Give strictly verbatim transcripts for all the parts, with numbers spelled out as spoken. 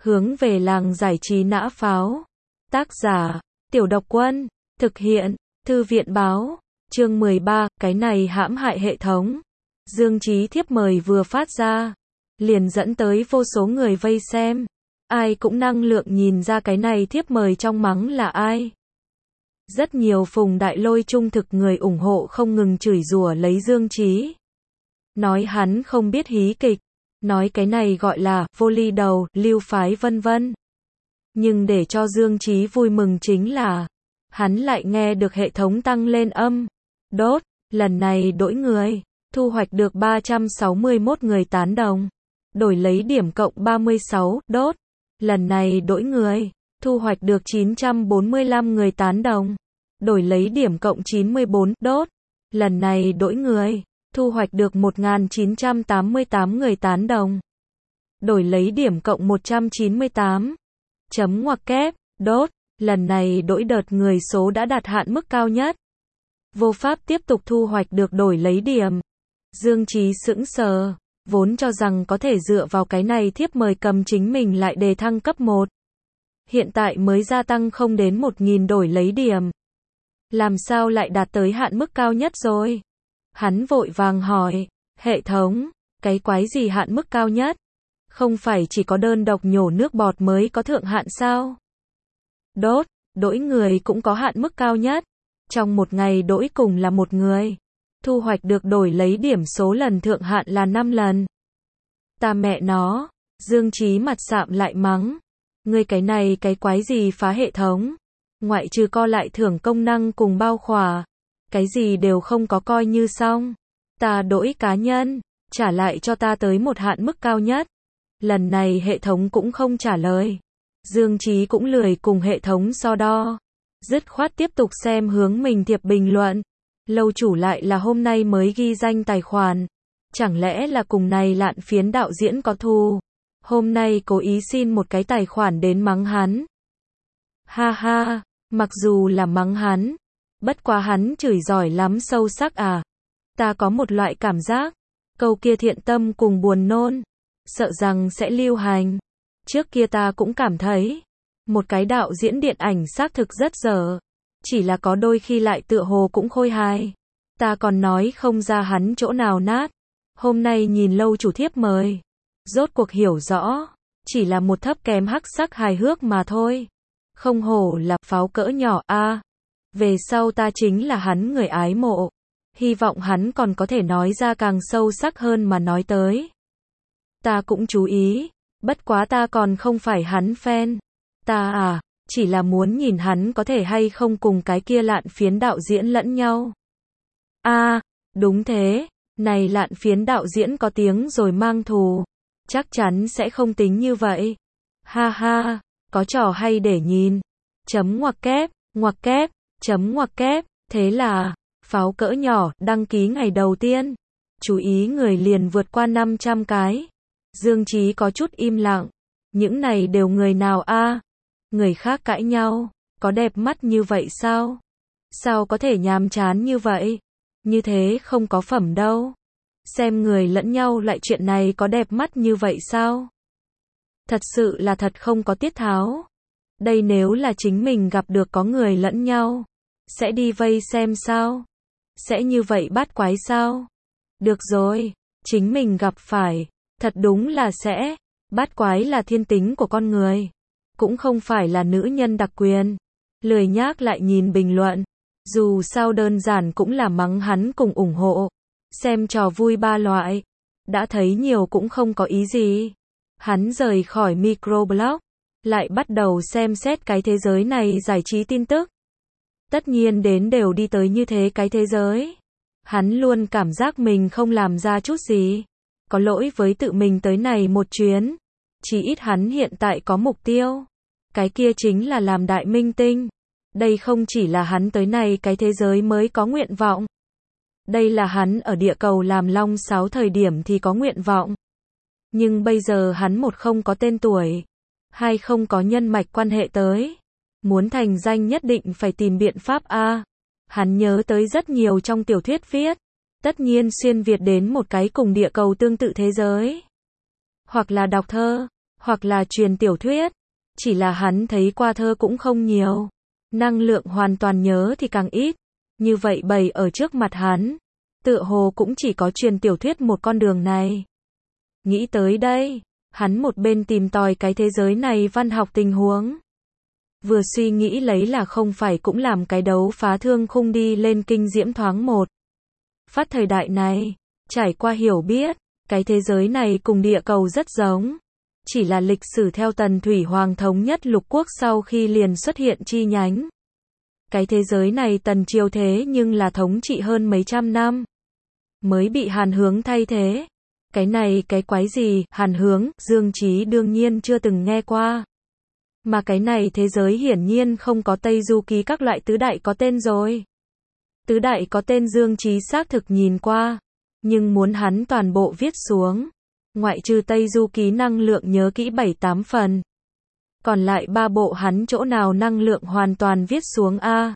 Hướng về làng giải trí nã pháo. Tác giả, Tiểu Độc Quân. Thực hiện, Thư viện báo. Chương mười ba, cái này hãm hại hệ thống. Dương Chí thiếp mời vừa phát ra, liền dẫn tới vô số người vây xem. Ai cũng năng lượng nhìn ra cái này thiếp mời trong mắng là ai. Rất nhiều Phùng Đại Lôi trung thực người ủng hộ không ngừng chửi rủa lấy Dương Chí. Nói hắn không biết hí kịch, nói cái này gọi là vô ly đầu, lưu phái vân vân. Nhưng để cho Dương Chí vui mừng chính là, hắn lại nghe được hệ thống tăng lên âm. Đốt, lần này đổi người, thu hoạch được ba trăm sáu mươi mốt người tán đồng. Đổi lấy điểm cộng ba mươi sáu, đốt. Lần này đổi người, thu hoạch được chín trăm bốn mươi lăm người tán đồng. Đổi lấy điểm cộng chín mươi bốn, đốt. Lần này đổi người, thu hoạch được một nghìn chín trăm tám mươi tám người tán đồng. Đổi lấy điểm cộng một trăm chín mươi tám. Chấm ngoặc kép, đốt. Lần này đổi đợt người số đã đạt hạn mức cao nhất. Vô pháp tiếp tục thu hoạch được đổi lấy điểm. Dương Chí sững sờ, vốn cho rằng có thể dựa vào cái này thiếp mời cầm chính mình lại đề thăng cấp một. Hiện tại mới gia tăng không đến một nghìn đổi lấy điểm. Làm sao lại đạt tới hạn mức cao nhất rồi? Hắn vội vàng hỏi, hệ thống, cái quái gì hạn mức cao nhất? Không phải chỉ có đơn độc nhổ nước bọt mới có thượng hạn sao? Đốt, đổi người cũng có hạn mức cao nhất. Trong một ngày đổi cùng là một người. Thu hoạch được đổi lấy điểm số lần thượng hạn là năm lần. Ta mẹ nó, Dương Chí mặt sạm lại mắng. Ngươi cái này cái quái gì phá hệ thống? Ngoại trừ co lại thưởng công năng cùng bao khỏa. Cái gì đều không có coi như xong. Ta đổi cá nhân, trả lại cho ta tới một hạn mức cao nhất. Lần này hệ thống cũng không trả lời. Dương Chí cũng lười cùng hệ thống so đo. Dứt khoát tiếp tục xem hướng mình thiệp bình luận. Lâu chủ lại là hôm nay mới ghi danh tài khoản. Chẳng lẽ là cùng này lạn phiến đạo diễn có thù? Hôm nay cố ý xin một cái tài khoản đến mắng hắn. Ha ha, mặc dù là mắng hắn, bất quá hắn chửi giỏi lắm sâu sắc à. Ta có một loại cảm giác, câu kia thiện tâm cùng buồn nôn, sợ rằng sẽ lưu hành. Trước kia ta cũng cảm thấy, một cái đạo diễn điện ảnh xác thực rất dở. Chỉ là có đôi khi lại tựa hồ cũng khôi hài. Ta còn nói không ra hắn chỗ nào nát. Hôm nay nhìn lâu chủ thiếp mời. Rốt cuộc hiểu rõ. Chỉ là một thấp kém hắc sắc hài hước mà thôi. Không hổ là pháo cỡ nhỏ a. À, về sau ta chính là hắn người ái mộ. Hy vọng hắn còn có thể nói ra càng sâu sắc hơn mà nói tới. Ta cũng chú ý. Bất quá ta còn không phải hắn fan. Ta à. Chỉ là muốn nhìn hắn có thể hay không cùng cái kia lạn phiến đạo diễn lẫn nhau. A, à, đúng thế, này lạn phiến đạo diễn có tiếng rồi mang thù. Chắc chắn sẽ không tính như vậy. Ha ha, có trò hay để nhìn. Chấm ngoặc kép, ngoặc kép, chấm ngoặc kép, thế là, pháo cỡ nhỏ, đăng ký ngày đầu tiên. Chú ý người liền vượt qua năm trăm cái. Dương Chí có chút im lặng. Những này đều người nào a? À? Người khác cãi nhau, có đẹp mắt như vậy sao? Sao có thể nhàm chán như vậy? Như thế không có phẩm đâu. Xem người lẫn nhau lại chuyện này có đẹp mắt như vậy sao? Thật sự là thật không có tiết tháo. Đây nếu là chính mình gặp được có người lẫn nhau, sẽ đi vây xem sao? Sẽ như vậy bắt quái sao? Được rồi, chính mình gặp phải, thật đúng là sẽ. Bắt quái là thiên tính của con người. Cũng không phải là nữ nhân đặc quyền. Lười nhác lại nhìn bình luận. Dù sao đơn giản cũng là mắng hắn cùng ủng hộ. Xem trò vui ba loại. Đã thấy nhiều cũng không có ý gì. Hắn rời khỏi microblog. Lại bắt đầu xem xét cái thế giới này giải trí tin tức. Tất nhiên đến đều đi tới như thế cái thế giới. Hắn luôn cảm giác mình không làm ra chút gì. Có lỗi với tự mình tới này một chuyến. Chỉ ít hắn hiện tại có mục tiêu. Cái kia chính là làm đại minh tinh. Đây không chỉ là hắn tới này cái thế giới mới có nguyện vọng. Đây là hắn ở địa cầu làm long sáo thời điểm thì có nguyện vọng. Nhưng bây giờ hắn một không có tên tuổi. Hai không có nhân mạch quan hệ tới. Muốn thành danh nhất định phải tìm biện pháp a. À, hắn nhớ tới rất nhiều trong tiểu thuyết viết. Tất nhiên xuyên Việt đến một cái cùng địa cầu tương tự thế giới. Hoặc là đọc thơ. hoặc là truyền tiểu thuyết. Chỉ là hắn thấy qua thơ cũng không nhiều. Năng lượng hoàn toàn nhớ thì càng ít. Như vậy bày ở trước mặt hắn, tựa hồ cũng chỉ có truyền tiểu thuyết một con đường này. Nghĩ tới đây, hắn một bên tìm tòi cái thế giới này văn học tình huống. Vừa suy nghĩ lấy là không phải cũng làm cái đấu phá thương khung đi lên kinh diễm thoáng một. Phát thời đại này, trải qua hiểu biết, cái thế giới này cùng địa cầu rất giống. Chỉ là lịch sử theo Tần Thủy Hoàng thống nhất lục quốc sau khi liền xuất hiện chi nhánh. Cái thế giới này Tần Triều thế nhưng là thống trị hơn mấy trăm năm. Mới bị Hàn Hướng thay thế. Cái này cái quái gì, Hàn Hướng, Dương Chí đương nhiên chưa từng nghe qua. Mà cái này thế giới hiển nhiên không có Tây Du Ký các loại tứ đại có tên rồi. Tứ đại có tên Dương Chí xác thực nhìn qua. Nhưng muốn hắn toàn bộ viết xuống. Ngoại trừ Tây Du Ký năng lượng nhớ kỹ bảy tám phần. Còn lại ba bộ hắn chỗ nào năng lượng hoàn toàn viết xuống a.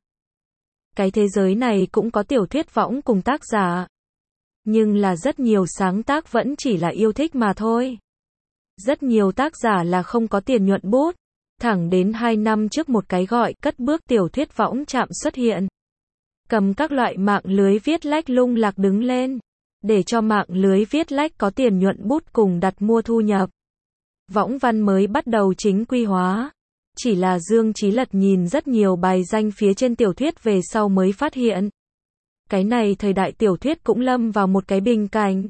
Cái thế giới này cũng có tiểu thuyết võng cùng tác giả. Nhưng là rất nhiều sáng tác vẫn chỉ là yêu thích mà thôi. Rất nhiều tác giả là không có tiền nhuận bút. Thẳng đến hai năm trước một cái gọi cất bước tiểu thuyết võng chạm xuất hiện. Cầm các loại mạng lưới viết lách lung lạc đứng lên. Để cho mạng lưới viết lách có tiền nhuận bút cùng đặt mua thu nhập. Võng văn mới bắt đầu chính quy hóa. Chỉ là Dương Chí lật nhìn rất nhiều bài danh phía trên tiểu thuyết về sau mới phát hiện. Cái này thời đại tiểu thuyết cũng lâm vào một cái bình cảnh.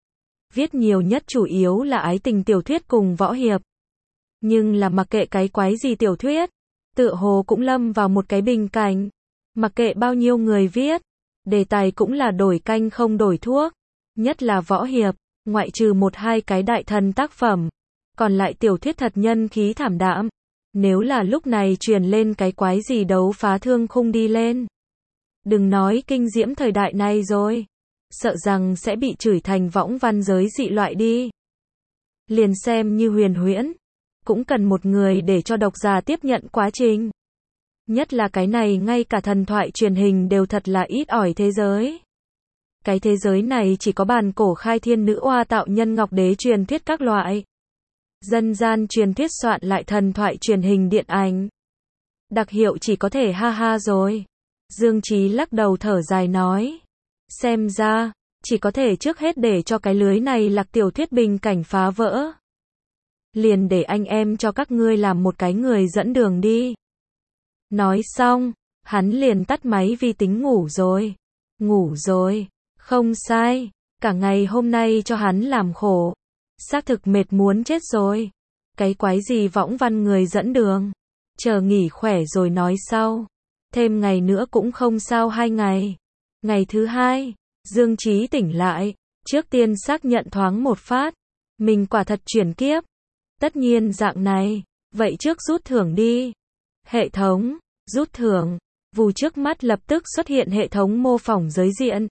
Viết nhiều nhất chủ yếu là ái tình tiểu thuyết cùng võ hiệp. Nhưng là mặc kệ cái quái gì tiểu thuyết, tựa hồ cũng lâm vào một cái bình cảnh. Mặc kệ bao nhiêu người viết, đề tài cũng là đổi canh không đổi thuốc. Nhất là võ hiệp, ngoại trừ một hai cái đại thần tác phẩm. Còn lại tiểu thuyết thật nhân khí thảm đạm. Nếu là lúc này truyền lên cái quái gì đấu phá thương khung đi lên. Đừng nói kinh diễm thời đại này rồi. Sợ rằng sẽ bị chửi thành võng văn giới dị loại đi. Liền xem như huyền huyễn. Cũng cần một người để cho độc giả tiếp nhận quá trình. Nhất là cái này ngay cả thần thoại truyền hình đều thật là ít ỏi thế giới. Cái thế giới này chỉ có bàn cổ khai thiên nữ oa tạo nhân ngọc đế truyền thuyết các loại. Dân gian truyền thuyết soạn lại thần thoại truyền hình điện ảnh. Đặc hiệu chỉ có thể ha ha rồi. Dương Chí lắc đầu thở dài nói. Xem ra, chỉ có thể trước hết để cho cái lưới này lạc tiểu thuyết bình cảnh phá vỡ. Liền để anh em cho các ngươi làm một cái người dẫn đường đi. Nói xong, hắn liền tắt máy vi tính ngủ rồi. Ngủ rồi, không sai, cả ngày hôm nay cho hắn làm khổ. Xác thực mệt muốn chết rồi. Cái quái gì võng văn người dẫn đường. Chờ nghỉ khỏe rồi nói sau. Thêm ngày nữa cũng không sao hai ngày. Ngày thứ hai, Dương Chí tỉnh lại. Trước tiên xác nhận thoáng một phát. Mình quả thật chuyển kiếp. Tất nhiên dạng này. Vậy trước rút thưởng đi. Hệ thống, rút thưởng. Vù trước mắt lập tức xuất hiện hệ thống mô phỏng giới diện.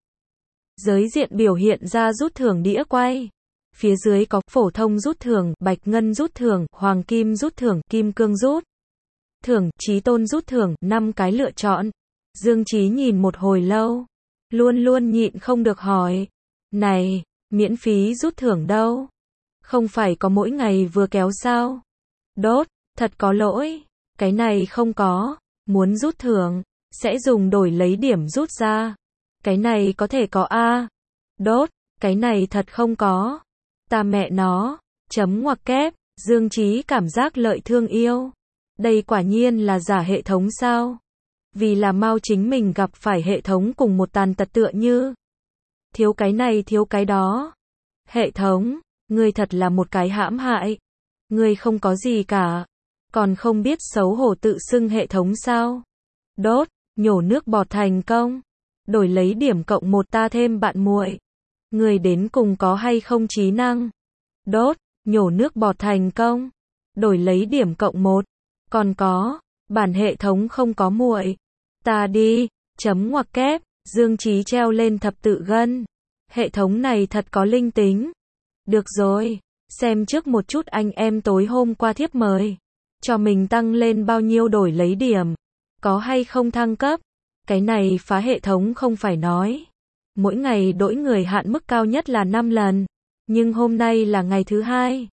Giới diện biểu hiện ra rút thưởng đĩa quay. Phía dưới có phổ thông rút thưởng, bạch ngân rút thưởng, hoàng kim rút thưởng, kim cương rút thưởng, chí tôn rút thưởng, năm cái lựa chọn. Dương Chí nhìn một hồi lâu, luôn luôn nhịn không được hỏi. Này, miễn phí rút thưởng đâu? Không phải có mỗi ngày vừa kéo sao? Đốt, thật có lỗi. Cái này không có. Muốn rút thưởng, sẽ dùng đổi lấy điểm rút ra. Cái này có thể có a. Đốt, cái này thật không có. Ta mẹ nó, chấm ngoặc kép, Dương Chí cảm giác lợi thương yêu. Đây quả nhiên là giả hệ thống sao? Vì là mau chính mình gặp phải hệ thống cùng một tàn tật tựa như. Thiếu cái này thiếu cái đó. Hệ thống, ngươi thật là một cái hãm hại. Ngươi không có gì cả. Còn không biết xấu hổ tự xưng hệ thống sao? Đốt, nhổ nước bọt thành công. Đổi lấy điểm cộng một ta thêm bạn muội. Người đến cùng có hay không trí năng? Đốt, nhổ nước bọt thành công. Đổi lấy điểm cộng một. Còn có, bản hệ thống không có muội. Ta đi, chấm ngoặc kép, Dương Chí treo lên thập tự gân. Hệ thống này thật có linh tính. Được rồi, xem trước một chút anh em tối hôm qua thiếp mời. Cho mình tăng lên bao nhiêu đổi lấy điểm. Có hay không thăng cấp? Cái này phá hệ thống không phải nói. Mỗi ngày đổi người hạn mức cao nhất là năm lần. Nhưng hôm nay là ngày thứ hai.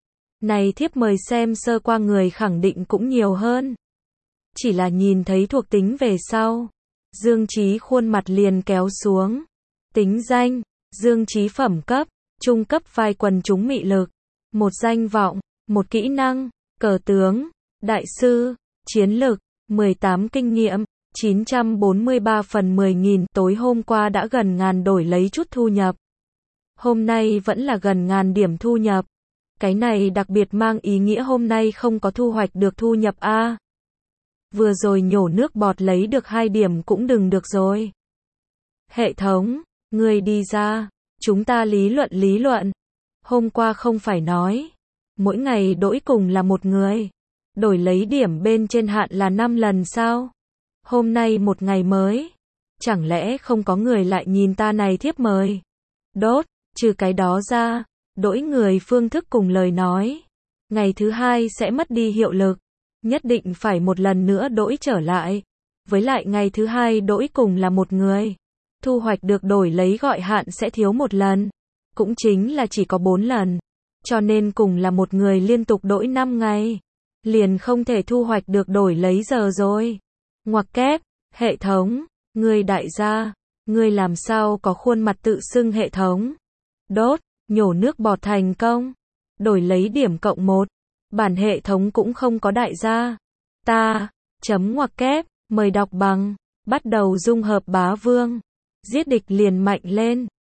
Này thiếp mời xem sơ qua người khẳng định cũng nhiều hơn. Chỉ là nhìn thấy thuộc tính về sau. Dương Chí khuôn mặt liền kéo xuống. Tính danh, Dương Chí phẩm cấp, trung cấp vai quần chúng mị lực. Một danh vọng, một kỹ năng, cờ tướng, đại sư, chiến lực, mười tám kinh nghiệm, chín trăm bốn mươi ba phần mười nghìn. Tối hôm qua đã gần ngàn đổi lấy chút thu nhập. Hôm nay vẫn là gần ngàn điểm thu nhập. Cái này đặc biệt mang ý nghĩa hôm nay không có thu hoạch được thu nhập a. Vừa rồi nhổ nước bọt lấy được hai điểm cũng đừng được rồi. Hệ thống, người đi ra, chúng ta lý luận lý luận. Hôm qua không phải nói, mỗi ngày đổi cùng là một người, đổi lấy điểm bên trên hạn là năm lần sao? Hôm nay một ngày mới, chẳng lẽ không có người lại nhìn ta này thiếp mời? Đốt, trừ cái đó ra, đổi người phương thức cùng lời nói, ngày thứ hai sẽ mất đi hiệu lực, nhất định phải một lần nữa đổi trở lại. Với lại ngày thứ hai đổi cùng là một người, thu hoạch được đổi lấy gọi hạn sẽ thiếu một lần, cũng chính là chỉ có bốn lần. Cho nên cùng là một người liên tục đổi năm ngày, liền không thể thu hoạch được đổi lấy giờ rồi. Ngoặc kép, hệ thống, ngươi đại gia, ngươi làm sao có khuôn mặt tự xưng hệ thống? Đốt, nhổ nước bọt thành công, đổi lấy điểm cộng một. Bản hệ thống cũng không có đại gia. Ta, chấm ngoặc kép, mời đọc bằng, bắt đầu dung hợp bá vương. Giết địch liền mạnh lên.